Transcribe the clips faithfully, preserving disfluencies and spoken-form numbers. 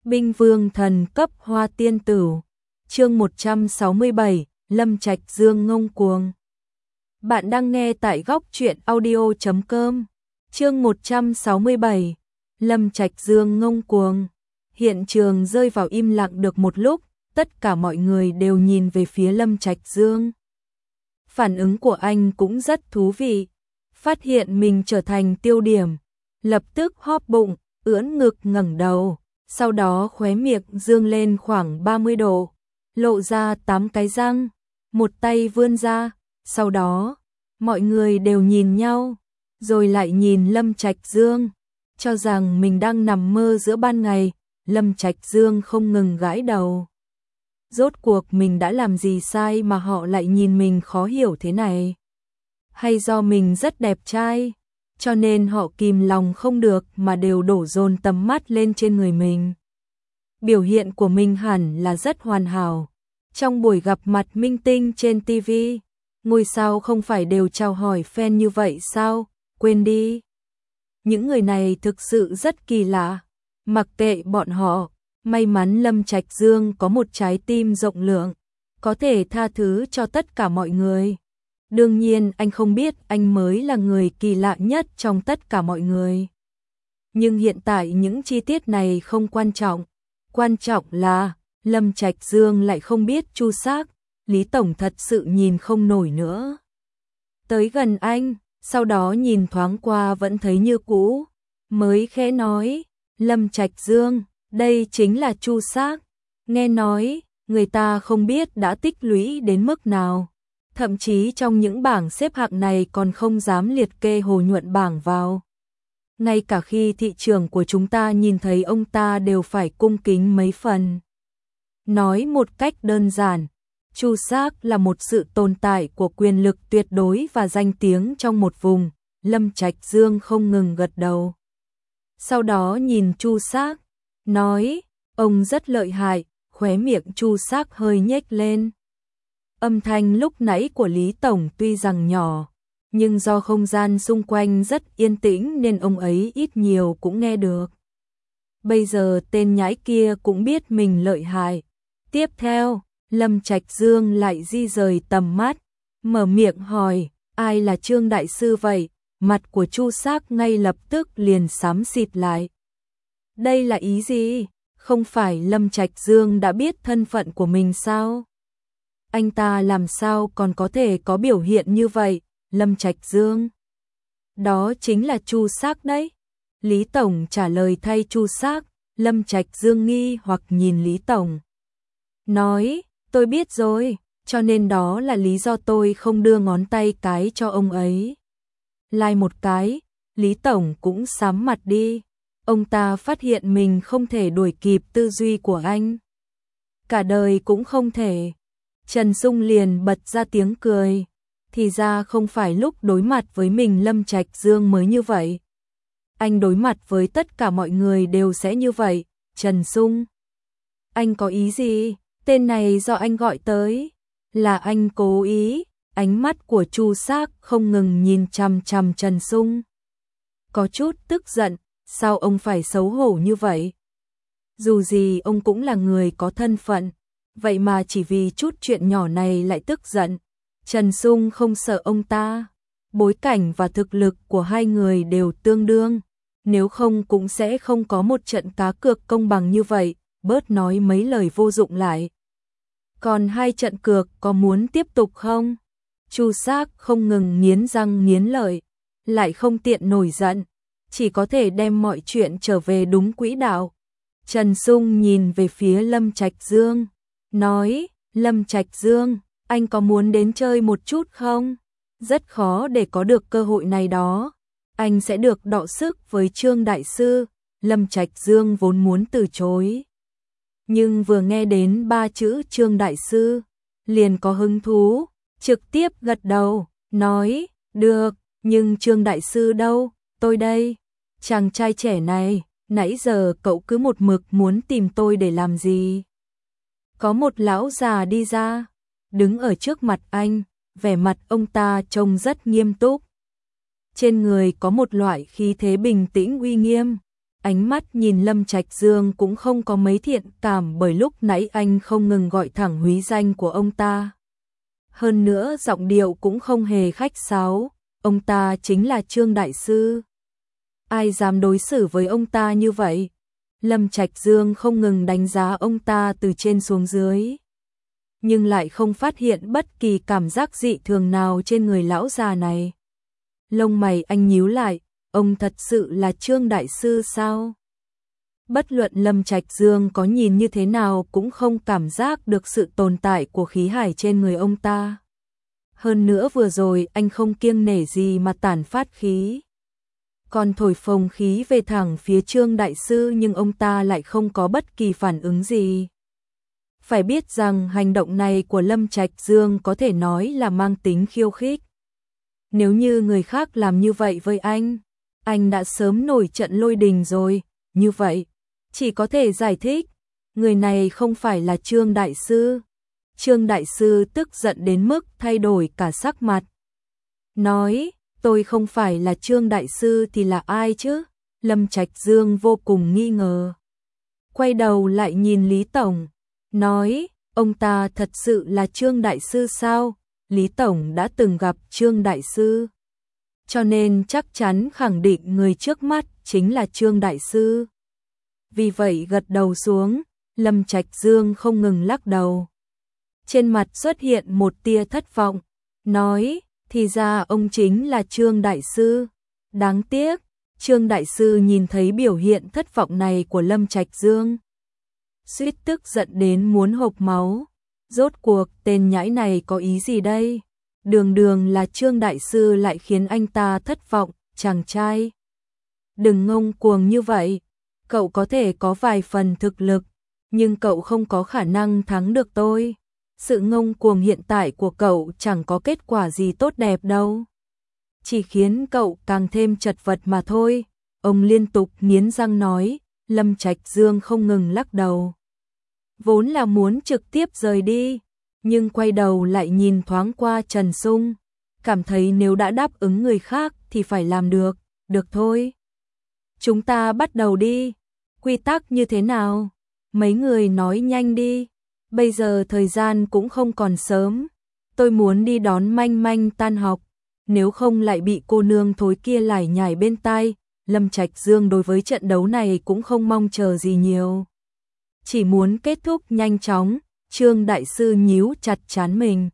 Binh Vương thần cấp Hoa Tiên Tử. Chương một trăm sáu mươi bảy, Lâm Trạch Dương ngông cuồng. Bạn đang nghe tại góc truyện audio chấm com. Chương một trăm sáu mươi bảy, Lâm Trạch Dương ngông cuồng. Hiện trường rơi vào im lặng được một lúc, tất cả mọi người đều nhìn về phía Lâm Trạch Dương. Phản ứng của anh cũng rất thú vị, phát hiện mình trở thành tiêu điểm, lập tức hóp bụng, ưỡn ngực ngẩng đầu, sau đó khóe miệng dương lên khoảng ba mươi độ, lộ ra tám cái răng, một tay vươn ra, sau đó, mọi người đều nhìn nhau, rồi lại nhìn Lâm Trạch Dương, cho rằng mình đang nằm mơ giữa ban ngày. Lâm Trạch Dương không ngừng gãi đầu. Rốt cuộc mình đã làm gì sai mà họ lại nhìn mình khó hiểu thế này? Hay do mình rất đẹp trai, cho nên họ kìm lòng không được mà đều đổ dồn tầm mắt lên trên người mình? Biểu hiện của mình hẳn là rất hoàn hảo. Trong buổi gặp mặt minh tinh trên ti vi, ngôi sao không phải đều chào hỏi fan như vậy sao? Quên đi. Những người này thực sự rất kỳ lạ. Mặc kệ bọn họ, may mắn Lâm Trạch Dương có một trái tim rộng lượng, có thể tha thứ cho tất cả mọi người. Đương nhiên anh không biết anh mới là người kỳ lạ nhất trong tất cả mọi người. Nhưng hiện tại những chi tiết này không quan trọng. Quan trọng là Lâm Trạch Dương lại không biết chu xác. Lý Tổng thật sự nhìn không nổi nữa. Tới gần anh, sau đó nhìn thoáng qua vẫn thấy như cũ, mới khẽ nói: Lâm Trạch Dương, đây chính là chu xác. Nghe nói, người ta không biết đã tích lũy đến mức nào. Thậm chí trong những bảng xếp hạng này còn không dám liệt kê Hồ Nhuận bảng vào. Ngay cả khi thị trường của chúng ta nhìn thấy ông ta đều phải cung kính mấy phần. Nói một cách đơn giản, chu xác là một sự tồn tại của quyền lực tuyệt đối và danh tiếng trong một vùng. Lâm Trạch Dương không ngừng gật đầu. Sau đó nhìn chu xác, nói, ông rất lợi hại, khóe miệng chu xác hơi nhếch lên. Âm thanh lúc nãy của Lý Tổng tuy rằng nhỏ, nhưng do không gian xung quanh rất yên tĩnh nên ông ấy ít nhiều cũng nghe được. Bây giờ tên nhãi kia cũng biết mình lợi hại. Tiếp theo, Lâm Trạch Dương lại di rời tầm mắt, mở miệng hỏi, ai là Trương Đại Sư vậy? Mặt của chu xác ngay lập tức liền xám xịt lại. Đây là ý gì? Không phải Lâm Trạch Dương đã biết thân phận của mình sao? Anh ta làm sao còn có thể có biểu hiện như vậy? Lâm Trạch Dương, đó chính là chu xác đấy. Lý Tổng trả lời thay chu xác. Lâm Trạch Dương nghi hoặc nhìn Lý Tổng, nói, tôi biết rồi, cho nên đó là lý do tôi không đưa ngón tay cái cho ông ấy. Lai một cái, Lý Tổng cũng sám mặt đi. Ông ta phát hiện mình không thể đuổi kịp tư duy của anh. Cả đời cũng không thể. Trần Sung liền bật ra tiếng cười. Thì ra không phải lúc đối mặt với mình Lâm Trạch Dương mới như vậy. Anh đối mặt với tất cả mọi người đều sẽ như vậy. Trần Sung, anh có ý gì? Tên này do anh gọi tới. Là anh cố ý. Ánh mắt của chu xác không ngừng nhìn chằm chằm Trần Sung. Có chút tức giận, sao ông phải xấu hổ như vậy? Dù gì ông cũng là người có thân phận, vậy mà chỉ vì chút chuyện nhỏ này lại tức giận. Trần Sung không sợ ông ta, bối cảnh và thực lực của hai người đều tương đương, nếu không cũng sẽ không có một trận cá cược công bằng như vậy, bớt nói mấy lời vô dụng lại. Còn hai trận cược có muốn tiếp tục không? Chu xác không ngừng nghiến răng nghiến lợi, lại không tiện nổi giận, chỉ có thể đem mọi chuyện trở về đúng quỹ đạo. Trần Sung nhìn về phía Lâm Trạch Dương, nói, Lâm Trạch Dương, anh có muốn đến chơi một chút không? Rất khó để có được cơ hội này đó. Anh sẽ được đọ sức với Trương Đại Sư. Lâm Trạch Dương vốn muốn từ chối, nhưng vừa nghe đến ba chữ Trương Đại Sư, liền có hứng thú. Trực tiếp gật đầu, nói, được, nhưng Trương Đại Sư đâu? Tôi đây. Chàng trai trẻ này, nãy giờ cậu cứ một mực muốn tìm tôi để làm gì? Có một lão già đi ra, đứng ở trước mặt anh, vẻ mặt ông ta trông rất nghiêm túc. Trên người có một loại khí thế bình tĩnh uy nghiêm. ánh mắt nhìn Lâm Trạch Dương cũng không có mấy thiện cảm bởi lúc nãy anh không ngừng gọi thẳng húy danh của ông ta. Hơn nữa giọng điệu cũng không hề khách sáo, ông ta chính là Trương Đại Sư. Ai dám đối xử với ông ta như vậy? Lâm Trạch Dương không ngừng đánh giá ông ta từ trên xuống dưới, nhưng lại không phát hiện bất kỳ cảm giác dị thường nào trên người lão già này. Lông mày anh nhíu lại, ông thật sự là Trương Đại Sư sao? Bất luận Lâm Trạch Dương có nhìn như thế nào cũng không cảm giác được sự tồn tại của khí hải trên người ông ta. Hơn nữa vừa rồi anh không kiêng nể gì mà tản phát khí, còn thổi phồng khí về thẳng phía Trương Đại Sư, nhưng ông ta lại không có bất kỳ phản ứng gì. Phải biết rằng hành động này của Lâm Trạch Dương có thể nói là mang tính khiêu khích. Nếu như người khác làm như vậy với anh, anh đã sớm nổi trận lôi đình rồi. Như vậy, chỉ có thể giải thích, người này không phải là Trương Đại Sư. Trương Đại Sư tức giận đến mức thay đổi cả sắc mặt. Nói, tôi không phải là Trương Đại Sư thì là ai chứ? Lâm Trạch Dương vô cùng nghi ngờ. Quay đầu lại nhìn Lý Tổng, nói, ông ta thật sự là Trương Đại Sư sao? Lý Tổng đã từng gặp Trương Đại Sư, cho nên chắc chắn khẳng định người trước mắt chính là Trương Đại Sư. Vì vậy gật đầu xuống, Lâm Trạch Dương không ngừng lắc đầu. Trên mặt xuất hiện một tia thất vọng, nói, thì ra ông chính là Trương Đại Sư. Đáng tiếc, Trương Đại Sư nhìn thấy biểu hiện thất vọng này của Lâm Trạch Dương, suýt tức giận đến muốn hộc máu. Rốt cuộc tên nhãi này có ý gì đây? Đường đường là Trương Đại Sư lại khiến anh ta thất vọng, chàng trai. Đừng ngông cuồng như vậy, cậu có thể có vài phần thực lực, nhưng cậu không có khả năng thắng được tôi. Sự ngông cuồng hiện tại của cậu chẳng có kết quả gì tốt đẹp đâu, chỉ khiến cậu càng thêm chật vật mà thôi. Ông liên tục nghiến răng nói. Lâm Trạch Dương không ngừng lắc đầu, vốn là muốn trực tiếp rời đi, nhưng quay đầu lại nhìn thoáng qua Trần Sung, cảm thấy nếu đã đáp ứng người khác thì phải làm được. Được thôi, chúng ta bắt đầu đi. Quy tắc như thế nào? Mấy người nói nhanh đi, bây giờ thời gian cũng không còn sớm, tôi muốn đi đón Manh Manh tan học, nếu không lại bị cô nương thối kia lải nhải bên tai. Lâm Trạch Dương đối với trận đấu này cũng không mong chờ gì nhiều, chỉ muốn kết thúc nhanh chóng. Trương Đại Sư nhíu chặt trán mình,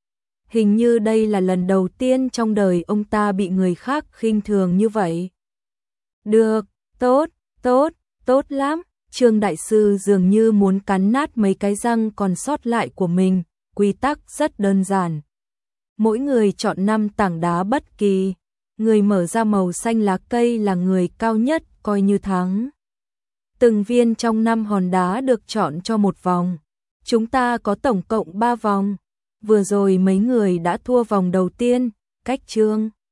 hình như đây là lần đầu tiên trong đời ông ta bị người khác khinh thường như vậy. Được, tốt, tốt, tốt lắm. Trương Đại Sư dường như muốn cắn nát mấy cái răng còn sót lại của mình. Quy tắc rất đơn giản, mỗi người chọn năm tảng đá bất kỳ, người mở ra màu xanh lá cây là người cao nhất coi như thắng. Từng viên trong năm hòn đá được chọn cho một vòng. Chúng ta có tổng cộng ba vòng. Vừa rồi mấy người đã thua vòng đầu tiên, cách Trương